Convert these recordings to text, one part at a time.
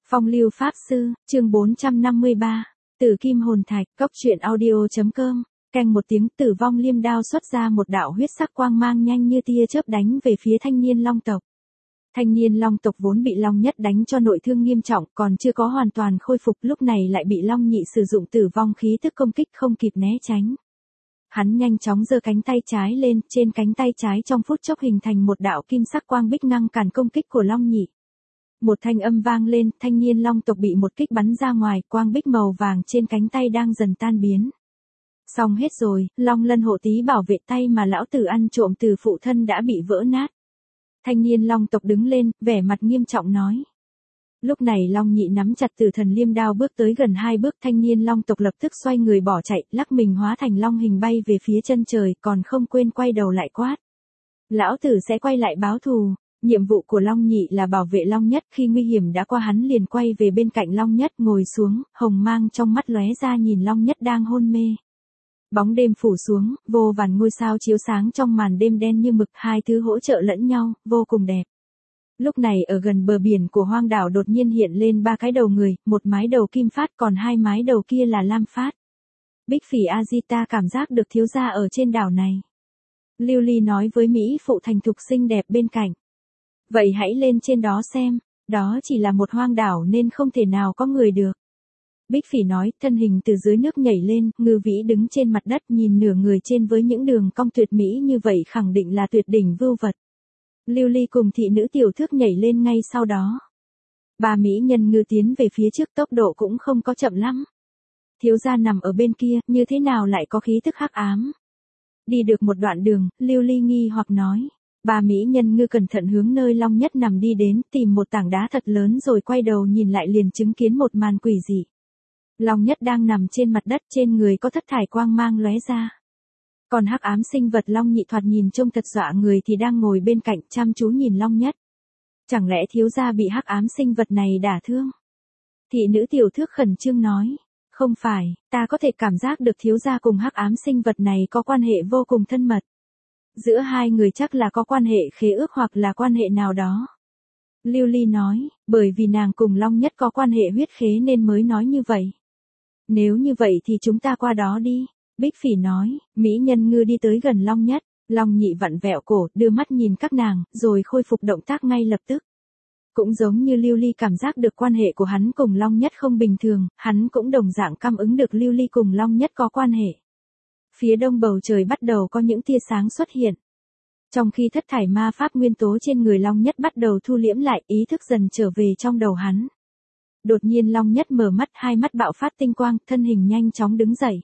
Phong lưu pháp sư, chương 453, Tử kim hồn thạch, cốc truyện audio.com, canh một tiếng Tử vong liêm đao xuất ra một đạo huyết sắc quang mang nhanh như tia chớp đánh về phía thanh niên long tộc. Thanh niên long tộc vốn bị long nhất đánh cho nội thương nghiêm trọng, còn chưa có hoàn toàn khôi phục, lúc này lại bị long nhị sử dụng tử vong khí tức công kích không kịp né tránh. Hắn nhanh chóng giơ cánh tay trái lên, trên cánh tay trái trong phút chốc hình thành một đạo kim sắc quang bích ngăn cản công kích của long nhị. Một thanh âm vang lên, thanh niên long tộc bị một kích bắn ra ngoài, quang bích màu vàng trên cánh tay đang dần tan biến. Xong hết rồi, long lân hộ tí bảo vệ tay mà lão tử ăn trộm từ phụ thân đã bị vỡ nát. Thanh niên long tộc đứng lên, vẻ mặt nghiêm trọng nói. Lúc này long nhị nắm chặt tử thần liêm đao bước tới gần 2 bước, thanh niên long tộc lập tức xoay người bỏ chạy, lắc mình hóa thành long hình bay về phía chân trời, còn không quên quay đầu lại quát. Lão tử sẽ quay lại báo thù. Nhiệm vụ của long nhị là bảo vệ long nhất, khi nguy hiểm đã qua hắn liền quay về bên cạnh long nhất ngồi xuống, hồng mang trong mắt lóe ra nhìn long nhất đang hôn mê. Bóng đêm phủ xuống, vô vàn ngôi sao chiếu sáng trong màn đêm đen như mực, hai thứ hỗ trợ lẫn nhau, vô cùng đẹp. Lúc này ở gần bờ biển của hoang đảo đột nhiên hiện lên 3 cái đầu người, một mái đầu kim phát còn 2 mái đầu kia là lam phát. Bích Phỉ Azita cảm giác được thiếu gia ở trên đảo này. Lưu Ly nói với Mỹ phụ thành thục xinh đẹp bên cạnh. Vậy hãy lên trên đó xem, đó chỉ là một hoang đảo nên không thể nào có người được. Bích Phỉ nói, thân hình từ dưới nước nhảy lên, Ngư Vĩ đứng trên mặt đất nhìn nửa người trên với những đường cong tuyệt mỹ như vậy khẳng định là tuyệt đỉnh vưu vật. Lưu Ly cùng thị nữ tiểu thước nhảy lên ngay sau đó. 3 mỹ nhân ngư tiến về phía trước, tốc độ cũng không có chậm lắm. Thiếu gia nằm ở bên kia, như thế nào lại có khí tức hắc ám? Đi được một đoạn đường, Lưu Ly nghi hoặc nói. 3 mỹ nhân ngư cẩn thận hướng nơi long nhất nằm đi đến, tìm một tảng đá thật lớn rồi quay đầu nhìn lại liền chứng kiến một màn quỷ dị. Long nhất đang nằm trên mặt đất, trên người có thất thải quang mang lóe ra. Còn hắc ám sinh vật long nhị thoạt nhìn trông thật dọa người thì đang ngồi bên cạnh chăm chú nhìn long nhất. Chẳng lẽ thiếu gia bị hắc ám sinh vật này đả thương? Thị nữ tiểu thước khẩn trương nói. Không phải, ta có thể cảm giác được thiếu gia cùng hắc ám sinh vật này có quan hệ vô cùng thân mật. Giữa hai người chắc là có quan hệ khế ước hoặc là quan hệ nào đó. Lưu Ly nói, bởi vì nàng cùng long nhất có quan hệ huyết khế nên mới nói như vậy. Nếu như vậy thì chúng ta qua đó đi. Bích Phỉ nói, mỹ nhân ngư đi tới gần long nhất, long nhị vặn vẹo cổ, đưa mắt nhìn các nàng, rồi khôi phục động tác ngay lập tức. Cũng giống như Lưu Ly cảm giác được quan hệ của hắn cùng long nhất không bình thường, hắn cũng đồng dạng cảm ứng được Lưu Ly cùng long nhất có quan hệ. Phía đông bầu trời bắt đầu có những tia sáng xuất hiện. Trong khi thất thải ma pháp nguyên tố trên người long nhất bắt đầu thu liễm lại, ý thức dần trở về trong đầu hắn. Đột nhiên long nhất mở mắt, 2 mắt bạo phát tinh quang, thân hình nhanh chóng đứng dậy.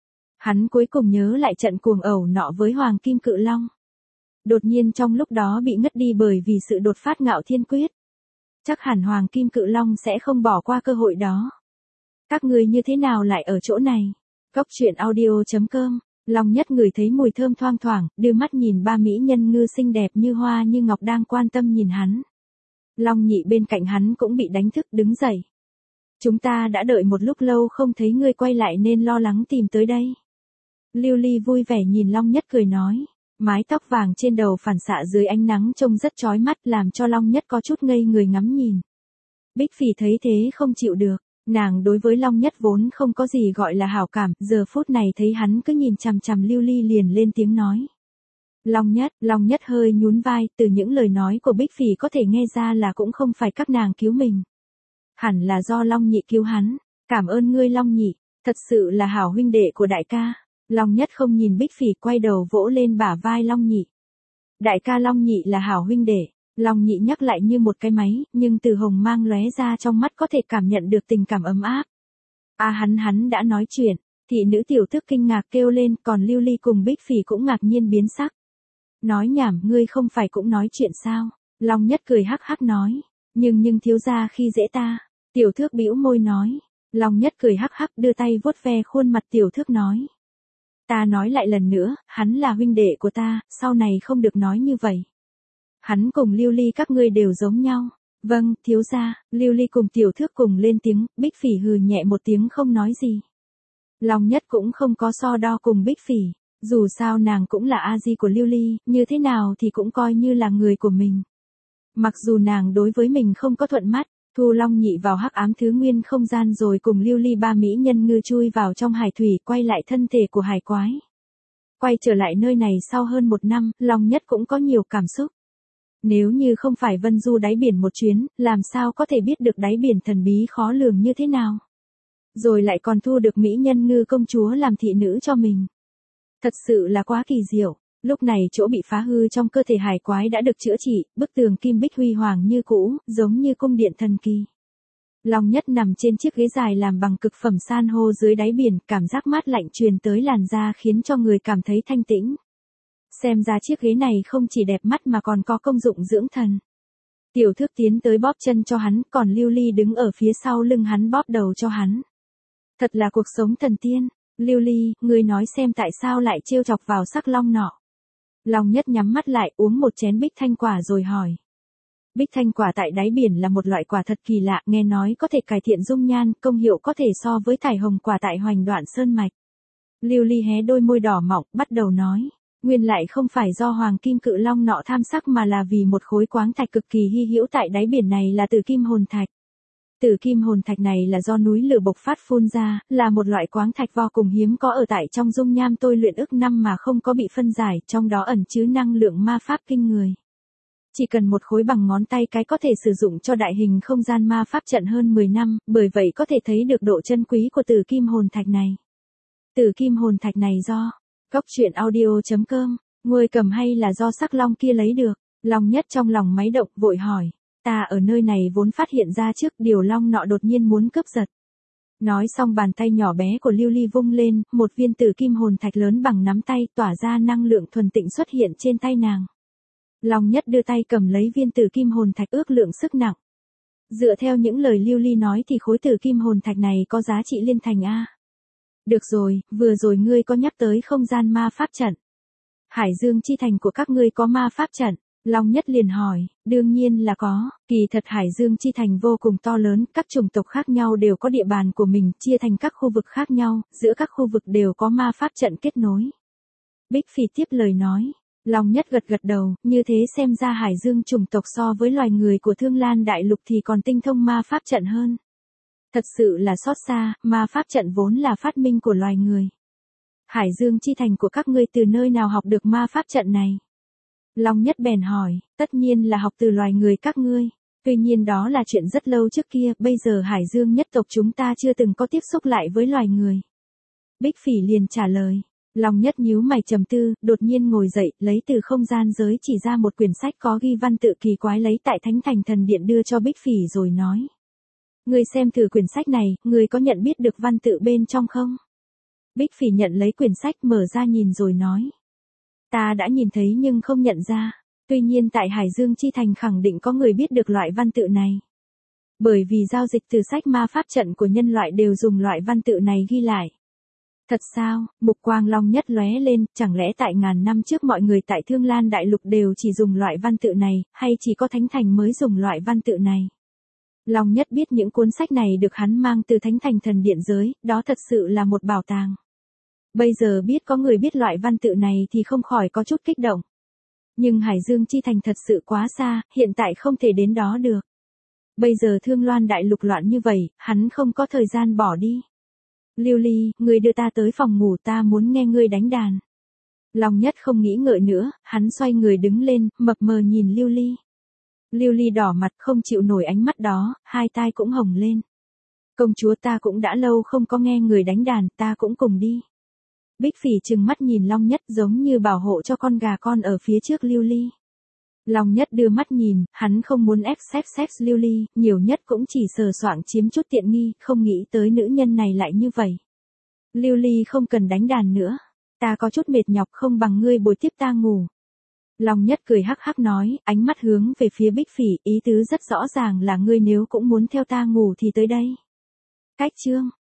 Hắn cuối cùng nhớ lại trận cuồng ẩu nọ với Hoàng Kim Cự Long. Đột nhiên trong lúc đó bị ngất đi bởi vì sự đột phát Ngạo Thiên Quyết. Chắc hẳn Hoàng Kim Cự Long sẽ không bỏ qua cơ hội đó. Các người như thế nào lại ở chỗ này? Cốc truyện audio.com. Long nhất ngửi thấy mùi thơm thoang thoảng, đưa mắt nhìn 3 mỹ nhân ngư xinh đẹp như hoa như ngọc đang quan tâm nhìn hắn. Long nhị bên cạnh hắn cũng bị đánh thức đứng dậy. Chúng ta đã đợi một lúc lâu không thấy ngươi quay lại nên lo lắng tìm tới đây. Lưu Ly vui vẻ nhìn long nhất cười nói. Mái tóc vàng trên đầu phản xạ dưới ánh nắng trông rất chói mắt làm cho long nhất có chút ngây người ngắm nhìn. Bích Phỉ thấy thế không chịu được. Nàng đối với long nhất vốn không có gì gọi là hảo cảm, giờ phút này thấy hắn cứ nhìn chằm chằm Lưu Ly liền lên tiếng nói. Long nhất hơi nhún vai, từ những lời nói của Bích Phỉ có thể nghe ra là cũng không phải các nàng cứu mình. Hẳn là do long nhị cứu hắn, cảm ơn ngươi long nhị, thật sự là hảo huynh đệ của đại ca. Long nhất không nhìn Bích Phỉ quay đầu vỗ lên bả vai long nhị. Đại ca long nhị là hảo huynh đệ. Long nhị nhắc lại như một cái máy, nhưng từ hồng mang lóe ra trong mắt có thể cảm nhận được tình cảm ấm áp. Hắn đã nói chuyện, thị nữ tiểu thức kinh ngạc kêu lên, còn Lưu Ly cùng Bích Phỉ cũng ngạc nhiên biến sắc. Nói nhảm, ngươi không phải cũng nói chuyện sao? Long nhất cười hắc hắc nói, nhưng thiếu gia khi dễ ta. Tiểu thước bĩu môi nói, Long nhất cười hắc hắc đưa tay vuốt ve khuôn mặt tiểu thước nói. Ta nói lại lần nữa, hắn là huynh đệ của ta, sau này không được nói như vậy. Hắn cùng Lưu Ly các ngươi đều giống nhau. Vâng, thiếu gia. Lưu Ly cùng tiểu thước cùng lên tiếng, Bích Phỉ hừ nhẹ một tiếng không nói gì. Long nhất cũng không có so đo cùng Bích Phỉ, dù sao nàng cũng là a di của Lưu Ly, như thế nào thì cũng coi như là người của mình. Mặc dù nàng đối với mình không có thuận mắt, Thu Long Nhị vào hắc ám thứ nguyên không gian rồi cùng Lưu Ly ba mỹ nhân ngư chui vào trong hải thủy, quay lại thân thể của hải quái. Quay trở lại nơi này sau hơn 1 năm, Long Nhất cũng có nhiều cảm xúc. Nếu như không phải Vân Du đáy biển một chuyến, làm sao có thể biết được đáy biển thần bí khó lường như thế nào. Rồi lại còn thu được mỹ nhân ngư công chúa làm thị nữ cho mình. Thật sự là quá kỳ diệu. Lúc này chỗ bị phá hư trong cơ thể hải quái đã được chữa trị, bức tường kim bích huy hoàng như cũ, giống như cung điện thần kỳ. Long Nhất nằm trên chiếc ghế dài làm bằng cực phẩm san hô dưới đáy biển, cảm giác mát lạnh truyền tới làn da khiến cho người cảm thấy thanh tĩnh. Xem ra chiếc ghế này không chỉ đẹp mắt mà còn có công dụng dưỡng thần. Tiểu Thước tiến tới bóp chân cho hắn, còn Lưu Ly đứng ở phía sau lưng hắn bóp đầu cho hắn. Thật là cuộc sống thần tiên. Lưu Ly, ngươi nói xem tại sao lại trêu chọc vào sắc long nọ. Long Nhất nhắm mắt lại uống một chén bích thanh quả rồi hỏi. Bích thanh quả tại đáy biển là một loại quả thật kỳ lạ, nghe nói có thể cải thiện dung nhan, công hiệu có thể so với thải hồng quả tại Hoành Đoạn Sơn Mạch. Lưu Ly hé đôi môi đỏ mọng, bắt đầu nói. Nguyên lại không phải do hoàng kim cự long nọ tham sắc mà là vì một khối khoáng thạch cực kỳ hy hữu tại đáy biển này là tử kim hồn thạch. Tử kim hồn thạch này là do núi lửa bộc phát phun ra, là một loại khoáng thạch vô cùng hiếm có ở tại trong dung nham tôi luyện ức năm mà không có bị phân giải, trong đó ẩn chứa năng lượng ma pháp kinh người. Chỉ cần một khối bằng ngón tay cái có thể sử dụng cho đại hình không gian ma pháp trận hơn 10 năm, bởi vậy có thể thấy được độ chân quý của tử kim hồn thạch này. Tử kim hồn thạch này do Cốc Truyện Audio.com, ngươi cầm hay là do sắc long kia lấy được? Long Nhất trong lòng máy động vội hỏi. Ta ở nơi này vốn phát hiện ra trước điều long nọ đột nhiên muốn cướp giật. Nói xong bàn tay nhỏ bé của Lưu Ly vung lên, một viên tử kim hồn thạch lớn bằng nắm tay tỏa ra năng lượng thuần tịnh xuất hiện trên tay nàng. Long Nhất đưa tay cầm lấy viên tử kim hồn thạch ước lượng sức nặng. Dựa theo những lời Lưu Ly nói thì khối tử kim hồn thạch này có giá trị liên thành A. Được rồi, vừa rồi ngươi có nhắc tới không gian ma pháp trận. Hải Dương chi thành của các ngươi có ma pháp trận. Long Nhất liền hỏi, đương nhiên là có, kỳ thật Hải Dương chi thành vô cùng to lớn, các chủng tộc khác nhau đều có địa bàn của mình, chia thành các khu vực khác nhau, giữa các khu vực đều có ma pháp trận kết nối. Bích Phỉ tiếp lời nói, Long Nhất gật gật đầu, như thế xem ra Hải Dương chủng tộc so với loài người của Thương Lan Đại Lục thì còn tinh thông ma pháp trận hơn. Thật sự là xót xa, ma pháp trận vốn là phát minh của loài người. Hải Dương chi thành của các ngươi từ nơi nào học được ma pháp trận này? Long Nhất bèn hỏi, tất nhiên là học từ loài người các ngươi. Tuy nhiên đó là chuyện rất lâu trước kia, bây giờ Hải Dương nhất tộc chúng ta chưa từng có tiếp xúc lại với loài người. Bích Phỉ liền trả lời. Long Nhất nhíu mày trầm tư, đột nhiên ngồi dậy, lấy từ không gian giới chỉ ra một quyển sách có ghi văn tự kỳ quái lấy tại Thánh Thành Thần Điện đưa cho Bích Phỉ rồi nói. Ngươi xem thử quyển sách này, ngươi có nhận biết được văn tự bên trong không? Bích Phỉ nhận lấy quyển sách mở ra nhìn rồi nói. Ta đã nhìn thấy nhưng không nhận ra. Tuy nhiên tại Hải Dương chi thành khẳng định có người biết được loại văn tự này. Bởi vì giao dịch từ sách ma pháp trận của nhân loại đều dùng loại văn tự này ghi lại. Thật sao? Mục quang Long Nhất lóe lên, chẳng lẽ tại ngàn năm trước mọi người tại Thương Lan Đại Lục đều chỉ dùng loại văn tự này, hay chỉ có Thánh Thành mới dùng loại văn tự này? Long Nhất biết những cuốn sách này được hắn mang từ Thánh Thành Thần Điện giới, đó thật sự là một bảo tàng. Bây giờ biết có người biết loại văn tự này thì không khỏi có chút kích động. Nhưng Hải Dương chi thành thật sự quá xa, hiện tại không thể đến đó được. Bây giờ Thương Loan Đại Lục loạn như vậy, hắn không có thời gian bỏ đi. Lưu Ly, ngươi đưa ta tới phòng ngủ, ta muốn nghe ngươi đánh đàn. Long Nhất không nghĩ ngợi nữa, hắn xoay người đứng lên, mập mờ nhìn Lưu Ly. Lưu Ly đỏ mặt không chịu nổi ánh mắt đó, hai tai cũng hồng lên. Công chúa, ta cũng đã lâu không có nghe người đánh đàn, ta cũng cùng đi. Bích Phỉ trừng mắt nhìn Long Nhất giống như bảo hộ cho con gà con ở phía trước Lưu Ly. Long Nhất đưa mắt nhìn, hắn không muốn ép sex Lưu Ly, nhiều nhất cũng chỉ sờ soạng chiếm chút tiện nghi, không nghĩ tới nữ nhân này lại như vậy. Lưu Ly không cần đánh đàn nữa, ta có chút mệt nhọc không bằng ngươi bồi tiếp ta ngủ. Long Nhất cười hắc hắc nói, ánh mắt hướng về phía Bích Phỉ, ý tứ rất rõ ràng là ngươi nếu cũng muốn theo ta ngủ thì tới đây. Cách chương